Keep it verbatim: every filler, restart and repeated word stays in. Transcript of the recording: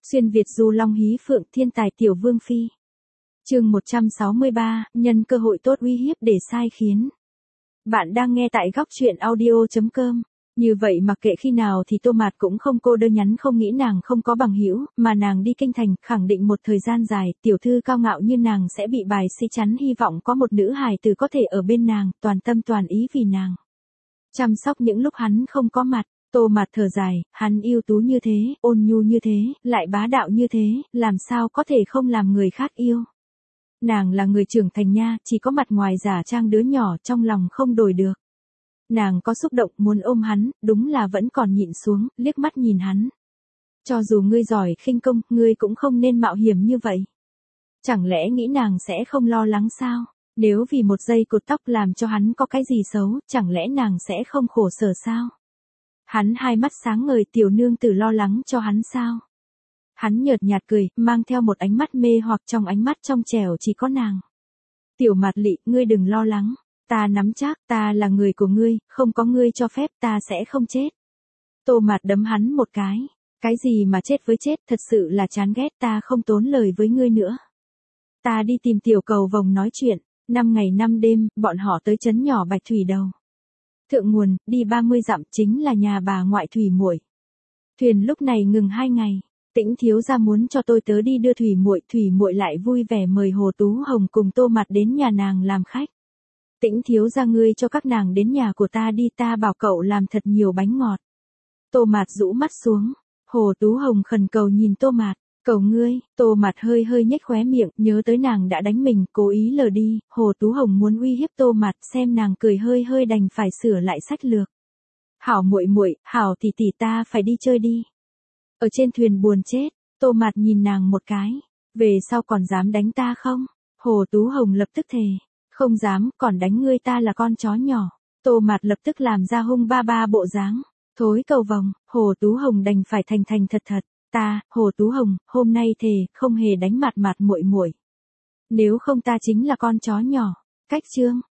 Xuyên Việt du long hí phượng thiên tài tiểu vương phi. Chương một trăm sáu mươi ba, nhân cơ hội tốt uy hiếp để sai khiến. Bạn đang nghe tại góc truyện audio chấm com. Như vậy mặc kệ khi nào thì Tô Mạt cũng không cô đơn nhắn không nghĩ nàng không có bằng hữu, mà nàng đi kinh thành, khẳng định một thời gian dài, tiểu thư cao ngạo như nàng sẽ bị bài xích chắn hy vọng có một nữ hài tử có thể ở bên nàng, toàn tâm toàn ý vì nàng. Chăm sóc những lúc hắn không có mặt. Tô Mạt thở dài, hắn ưu tú như thế, ôn nhu như thế, lại bá đạo như thế, làm sao có thể không làm người khác yêu. Nàng là người trưởng thành nha, chỉ có mặt ngoài giả trang đứa nhỏ trong lòng không đổi được. Nàng có xúc động muốn ôm hắn, đúng là vẫn còn nhịn xuống, liếc mắt nhìn hắn. Cho dù ngươi giỏi khinh công, ngươi cũng không nên mạo hiểm như vậy. Chẳng lẽ nghĩ nàng sẽ không lo lắng sao? Nếu vì một giây cột tóc làm cho hắn có cái gì xấu, chẳng lẽ nàng sẽ không khổ sở sao? Hắn hai mắt sáng ngời, tiểu nương tử lo lắng cho hắn sao? Hắn nhợt nhạt cười, mang theo một ánh mắt mê hoặc, trong ánh mắt trong trẻo chỉ có nàng. Tiểu Mạt Lị, ngươi đừng lo lắng, ta nắm chắc, ta là người của ngươi, không có ngươi cho phép ta sẽ không chết. Tô Mạt đấm hắn một cái, cái gì mà chết với chết, thật sự là chán ghét, ta không tốn lời với ngươi nữa. Ta đi tìm tiểu cầu vồng nói chuyện. Năm ngày năm đêm, bọn họ tới trấn nhỏ Bạch Thủy Đầu. Thượng nguồn, đi ba mươi dặm, chính là nhà bà ngoại Thủy Muội. Thuyền lúc này ngừng hai ngày, Tĩnh thiếu gia muốn cho tôi tớ đi đưa Thủy Muội, Thủy Muội lại vui vẻ mời Hồ Tú Hồng cùng Tô Mạt đến nhà nàng làm khách. Tĩnh thiếu gia ngươi cho các nàng đến nhà của ta đi, ta bảo cậu làm thật nhiều bánh ngọt. Tô Mạt rũ mắt xuống, Hồ Tú Hồng khẩn cầu nhìn Tô Mạt, cầu ngươi. Tô Mạt hơi hơi nhếch khóe miệng, nhớ tới nàng đã đánh mình, cố ý lờ đi. Hồ Tú Hồng muốn uy hiếp Tô Mạt, xem nàng cười hơi hơi đành phải sửa lại sách lược. Hảo muội muội, hảo tỷ tỷ, ta phải đi chơi đi. Ở trên thuyền buồn chết, Tô Mạt nhìn nàng một cái, về sau còn dám đánh ta không? Hồ Tú Hồng lập tức thề, không dám, còn đánh ngươi, ta là con chó nhỏ. Tô Mạt lập tức làm ra hung ba ba bộ dáng, thối cầu vồng. Hồ Tú Hồng đành phải thành thành thật thật. Ta, Hồ Tú Hồng, hôm nay thề, không hề đánh Mạt Mạt muội muội. Nếu không ta chính là con chó nhỏ. Cách chương.